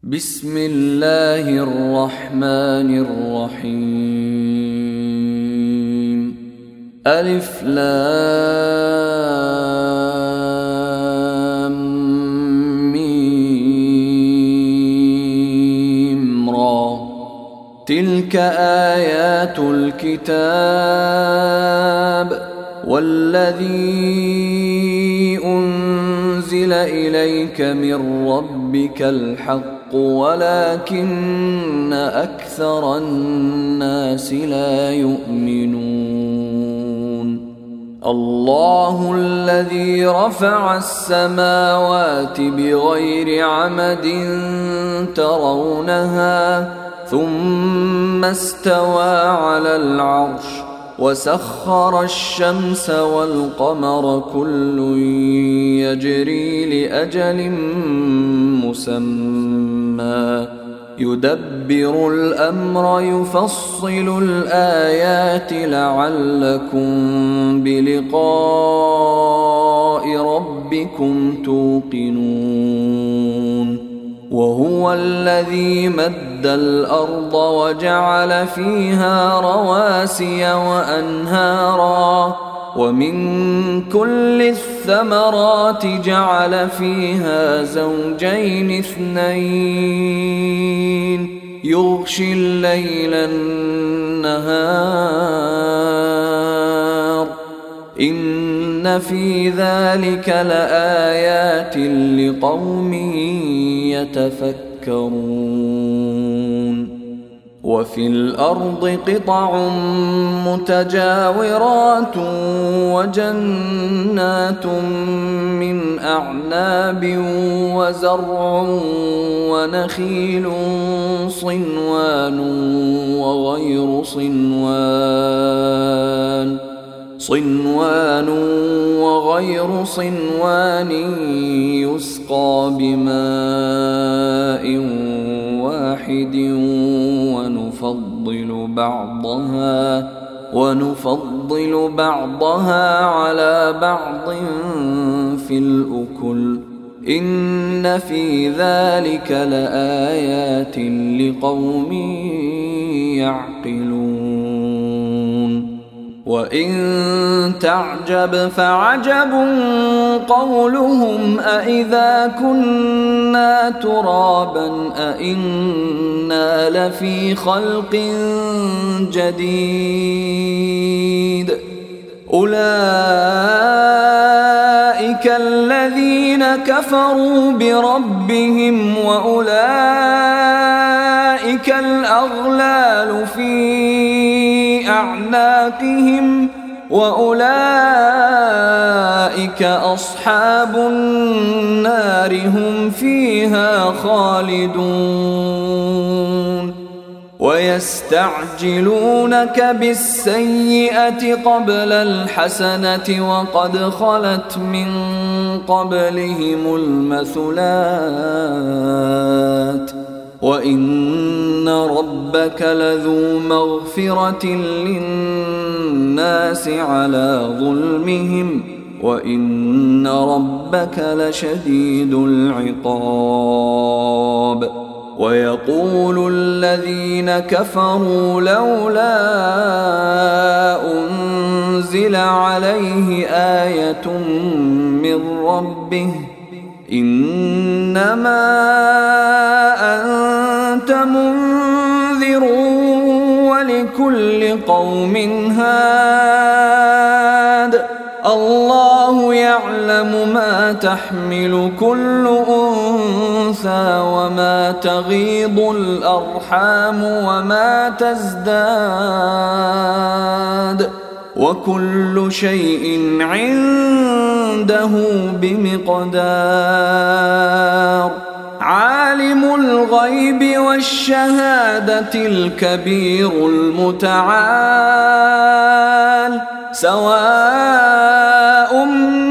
بسم الله الرحمن الرحيم. ألف لام ميم را. تلك آيات الكتاب والذي أنزل إليك من ربك الحق ولكن أكثر الناس لا يؤمنون. الله الذي رفع السماوات بغير عمد ترونها ثم استوى على العرش وسخر الشمس والقمر كل يجري لأجل مسمى يدبر الأمر يفصل الآيات لعلكم بلقاء ربكم توقنون. وهو الذي مد الأرض وجعل فيها رواسي وأنهارا ومن كل الثمرات جعل فيها زوجين اثنين يغشي الليل النهار إن في ذلك لآيات لقوم يتفكرون. وفي الأرض قطع متجاورات وجنات من أعناب وزرع ونخيل صنوان وغير صنوان يسقى بماء واحد ونفضل بعضها على بعض في الأكل إن في ذلك لآيات لقوم يعقلون. وإن تعجب فعجب قولهم أإذا كنا ترابا أإنا لفي خلق جديد أولئك الذين كفروا بربهم وأولئك الأغلال في أعناقهم وأولئك أصحاب النار هم فيها خالدون. ويستعجلونك بالسيئة قبل الحسنة وقد خلت من قبلهم المثلات وإن ربك لذو مغفرة للناس على ظلمهم وإن ربك لشديد العقاب. ويقول الذين كفروا لولا أنزل عليه آية من ربه إنما أنت منذر ولكل قوم هاد الله يعلم ما تحمل كل أنثى وما تغيض الأرحام وما تزداد وكل شيء عنده بمقدار. عالم الغيب والشهادة الكبير المتعال سواء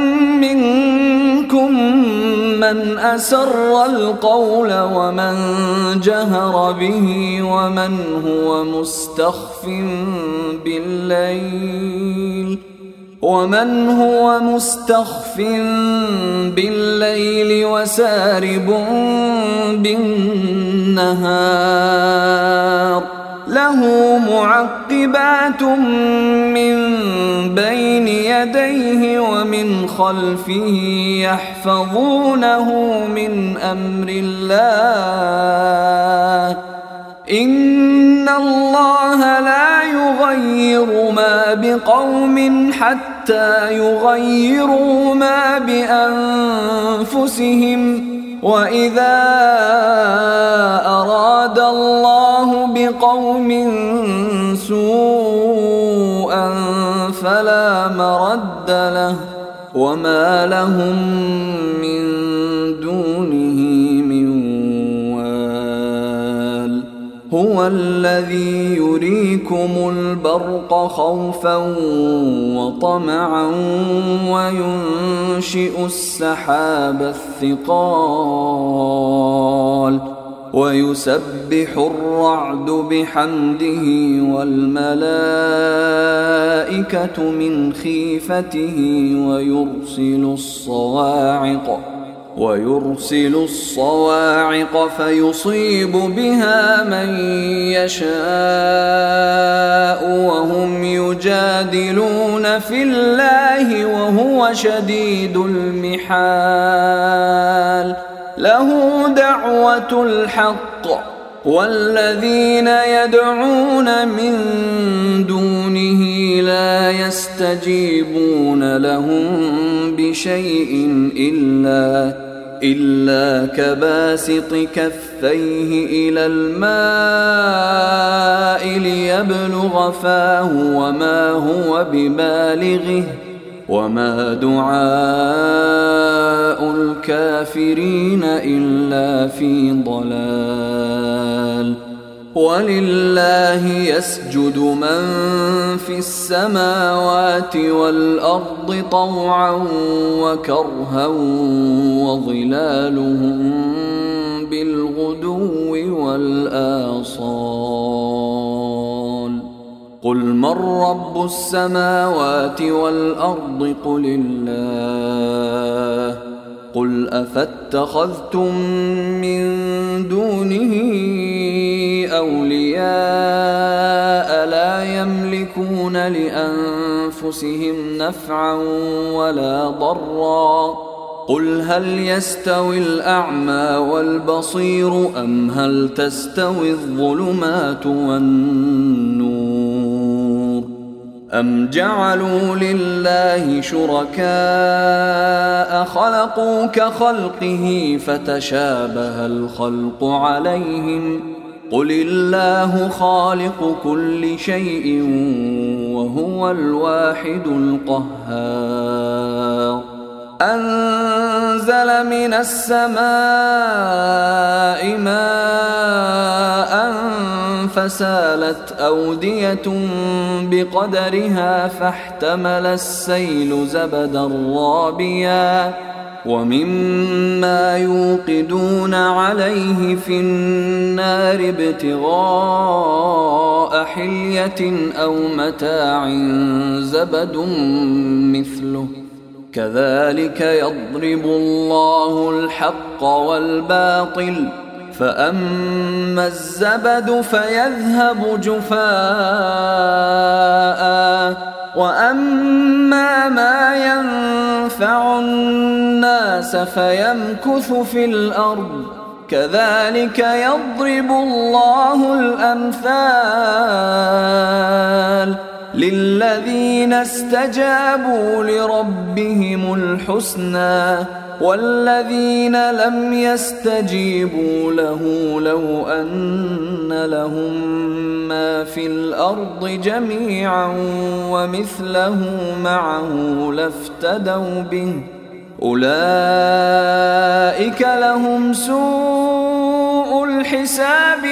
منكم من أسر القول ومن جهر به ومن هو مستخف بالليل ومن هو مستخف بالليل وسارب بالنهار له معقبات من بين يديه ومن خلفه يحفظونه من أمر الله إن الله لا يغير ما بقوم حتى يغيروا ما بأنفسهم وإذا أراد الله بقوم سوءا فلا مرد له وما لهم من دونه من وال هو الذي يريكم البرق خوفا وطمعا وينشئ السحاب الثقال ويسبح الرعد بحمده والملائكة من خيفته ويرسل الصواعق فيصيب بها من يشاء وهم يجادلون في الله وهو شديد المحال له دعوة الحق والذين يدعون من دونه لا يستجيبون لهم بشيء إلا كباسط كفيه إلى الماء ليبلغ فاه وما هو ببالغه وما دعاء الكافرين إلا في ضلال ولله يسجد من في السماوات والأرض طوعا وكرها وظلالهم بالغدو والآصال قل من رب السماوات والأرض قل الله قل أفاتخذتم من دونه أولياء لا يملكون لأنفسهم نفعا ولا ضرا قل هل يستوي الأعمى والبصير أم هل تستوي الظلمات والنور أم جعلوا لله شركاء خلقوا كخلقه فتشابه الخلق عليهم قل الله خالق كل شيء وهو الواحد القهار أنزل من السماء ماء فسالت أودية بقدرها فاحتمل السيل زبدا رابيا ومما يوقدون عليه في النار ابتغاء حلية أو متاع زبد مثله كذلك يضرب الله الحق والباطل فأما الزبد فيذهب جفاء وأما ما ينفع الناس فيمكث في الأرض كذلك يضرب الله الأمثال للذين استجابوا لربهم الحسنى والذين لم يستجيبوا له لو أن لهم ما في الأرض جميعا ومثله معه لافتدوا به أولئك لهم سوء الحساب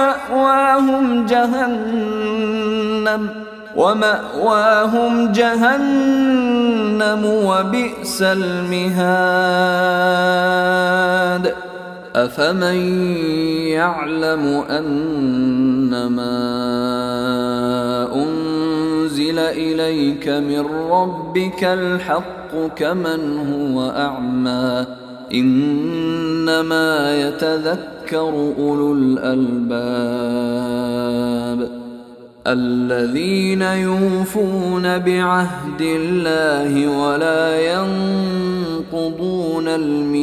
ومأواهم جهنم وبئس المهاد أفمن يعلم أنما أنزل أنزل إليك من ربك الحق كمن هو أعمى إنما يتذكر أولو الألباب الذين يوفون بعهد الله ولا ينقضون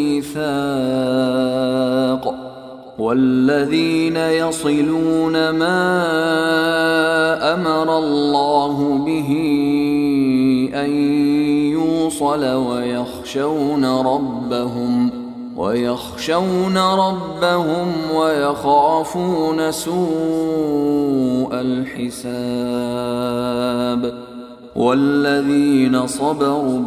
الميثاق والذين يصلون ما أمر الله به أن يوصل ويخشون ربهم ويخافون سوء الحساب والذين صبروا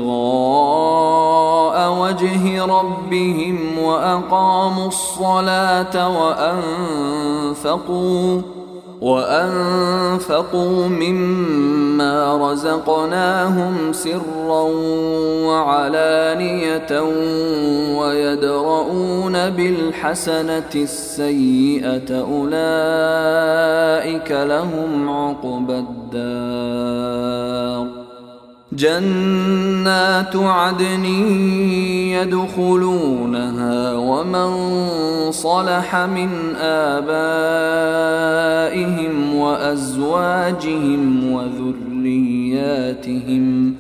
ابتغاء وجه ربهم وأقاموا الصلاة وأنفقوا مما رزقناهم سرا وعلانية ويدرؤون بالحسنة السيئة أولئك لهم عقبى الدار جنات عدن يدخلونها ومن صلح من آبائهم وأزواجهم وذرياتهم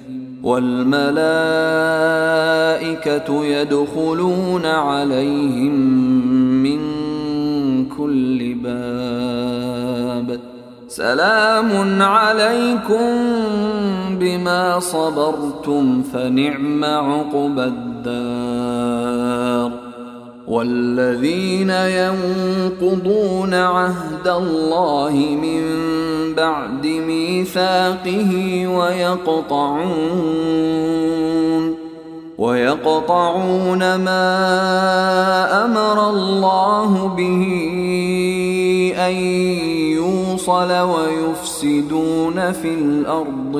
والملائكة يدخلون عليهم من كل باب سلام عليكم بما صبرتم فنعم عقبى الدار والذين ينقضون عهد الله من بعد ميثاقه ويقطعون ما أمر الله به أن يوصل ويفسدون في الأرض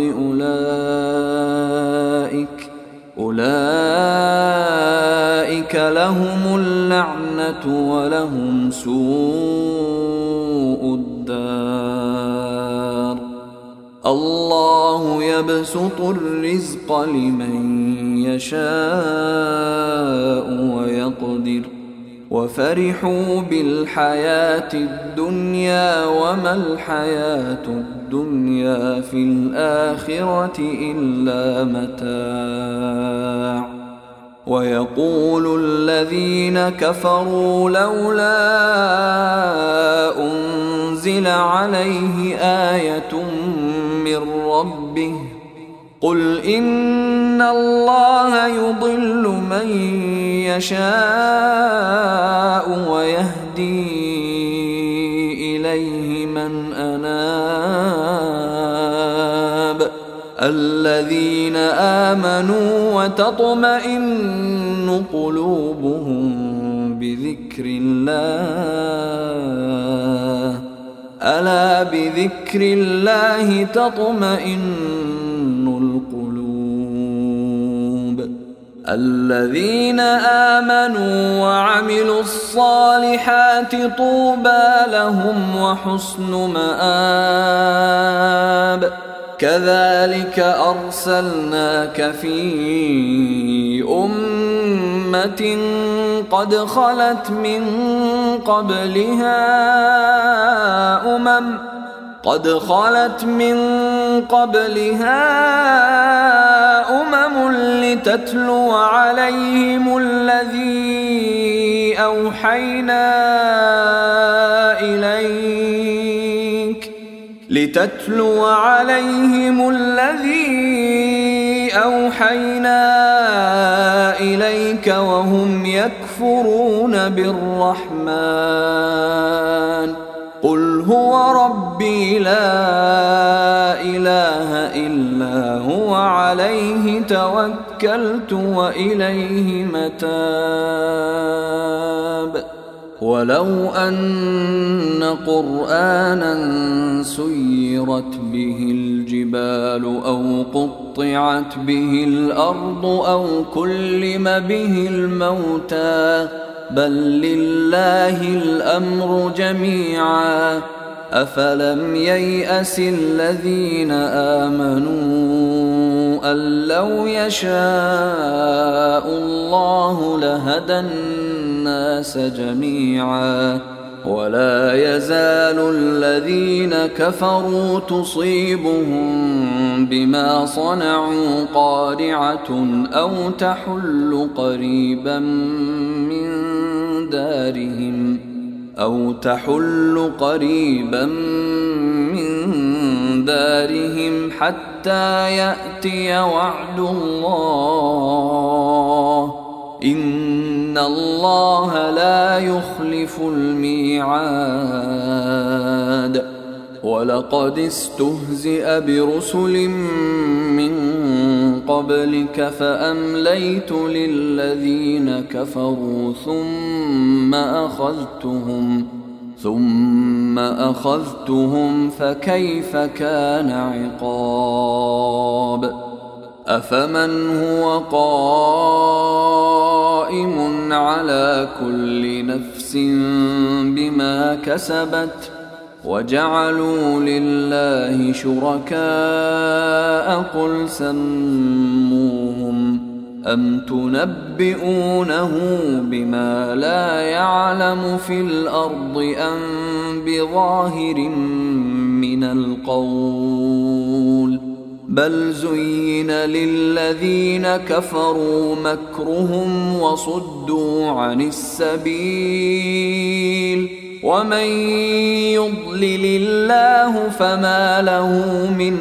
أولئك لهم اللعنة ولهم سوء الدار الله يبسط الرزق لمن يشاء ويقدر وفرحوا بالحياة الدنيا وما الحياة الدنيا في الآخرة إلا متاع ويقول الذين كفروا لولا أنزل عليه آية من ربه قل إن الله يضل من يشاء ويهدي إليه من أناب الذين آمنوا وتطمئن قلوبهم بذكر الله ألا بذكر الله تطمئن القلوب الذين آمنوا وعملوا الصالحات طوبى لهم وحسن مآب كذلك أرسلناك في أمة قد خلت من قبلها أمم لتتلو عليهم الذي أوحينا إليك وهم يكفرون بالرحمن قل هو ربي لا إله إلا هو عليه توكلت وإليه متاب ولو أن قرآنا سيرت به الجبال أو قطعت به الأرض أو كلم به الموتى بل لله الأمر جميعا أفلم ييأس الذين آمنوا أن لو يشاء الله لهدى الناس جميعا ولا يزال الذين كفروا تصيبهم بما صنعوا قارعة أو تحل قريبا من دارهم حتى يأتي وعد الله إن الله لا يخلف الميعاد ولقد استهزئ برسل من قبلك فأمليت للذين كفروا ثم أخذتهم فكيف كان عقاب أفمن هو قائم على كل نفس بما كسبت وجعلوا لله شركاء قل سموهم أم تنبئونه بما لا يعلم في الأرض أم بظاهر من القول بل زين للذين كفروا مكرهم وصدوا عن السبيل ومن يضلل الله فما له من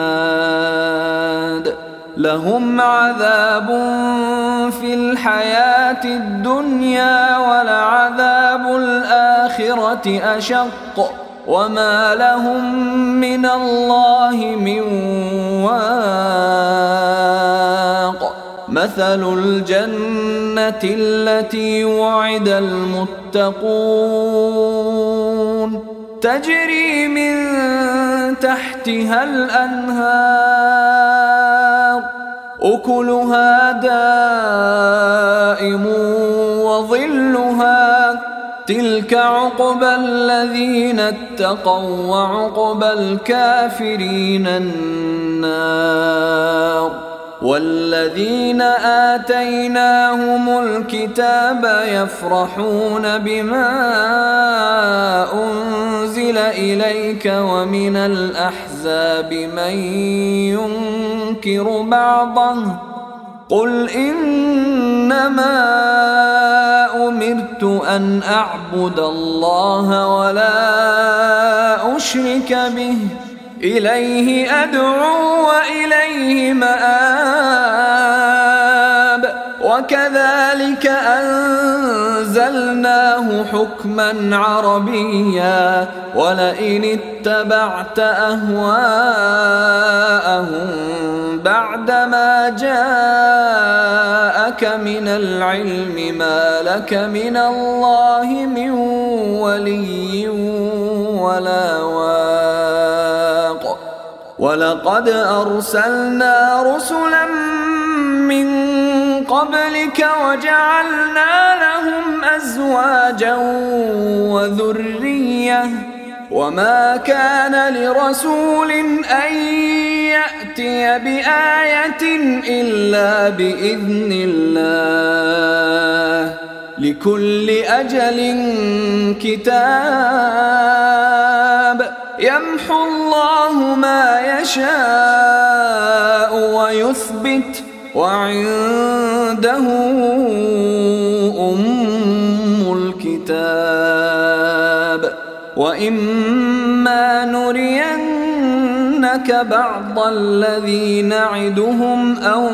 هاد لهم عذاب في الحياة الدنيا ولعذاب الآخرة أشق وما لهم من الله من واق مثل الجنة التي وعد المتقون تجري من تحتها الأنهار أكلها دائم وظلها تلك عقبى الذين اتقوا وعقبى الكافرين النار والذين آتيناهم الكتاب يفرحون بما أنزل إليك ومن الأحزاب من ينكر بعضه قل إنما أمرت أن أعبد الله ولا أشرك به إليه أدعو وإليه مآب وكذلك أنزلناه حكما عربيا ولئن اتبعت أهواءهم بعدما جاءك من العلم ما لك من الله من ولي ولا واق ولقد أرسلنا رسلا من قبلك وجعلنا لهم أزواجا وذرية وما كان لرسول أن يأتي بآية إلا بإذن الله لكل أجل كتاب يمحو الله ما يشاء ويثبت وعنده أم الكتاب وإما نرينك بعض الذي نعدهم أو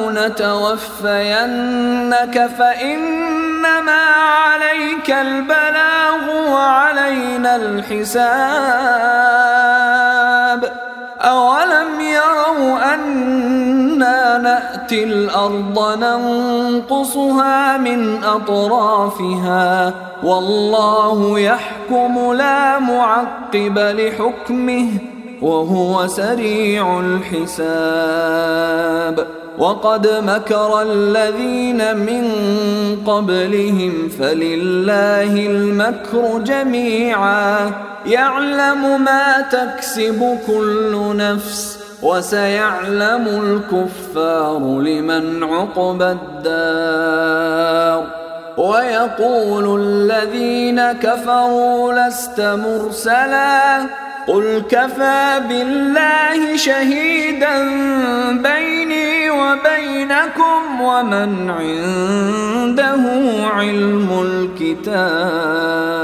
نتوفينك فإنما عليك البلاغ وعلينا الحساب أولم يروا أنا نأتي الأرض ننقصها من أطرافها والله يحكم لا معقب لحكمه وهو سريع الحساب وقد مكر الذين من قبلهم فلله المكر جميعا يعلم ما تكسب كل نفس وسيعلم الكفار لمن عقبى الدار ويقول الذين كفروا لست مرسلا قل كفى بالله شهيدا بيني وبينكم ومن عنده علم الكتاب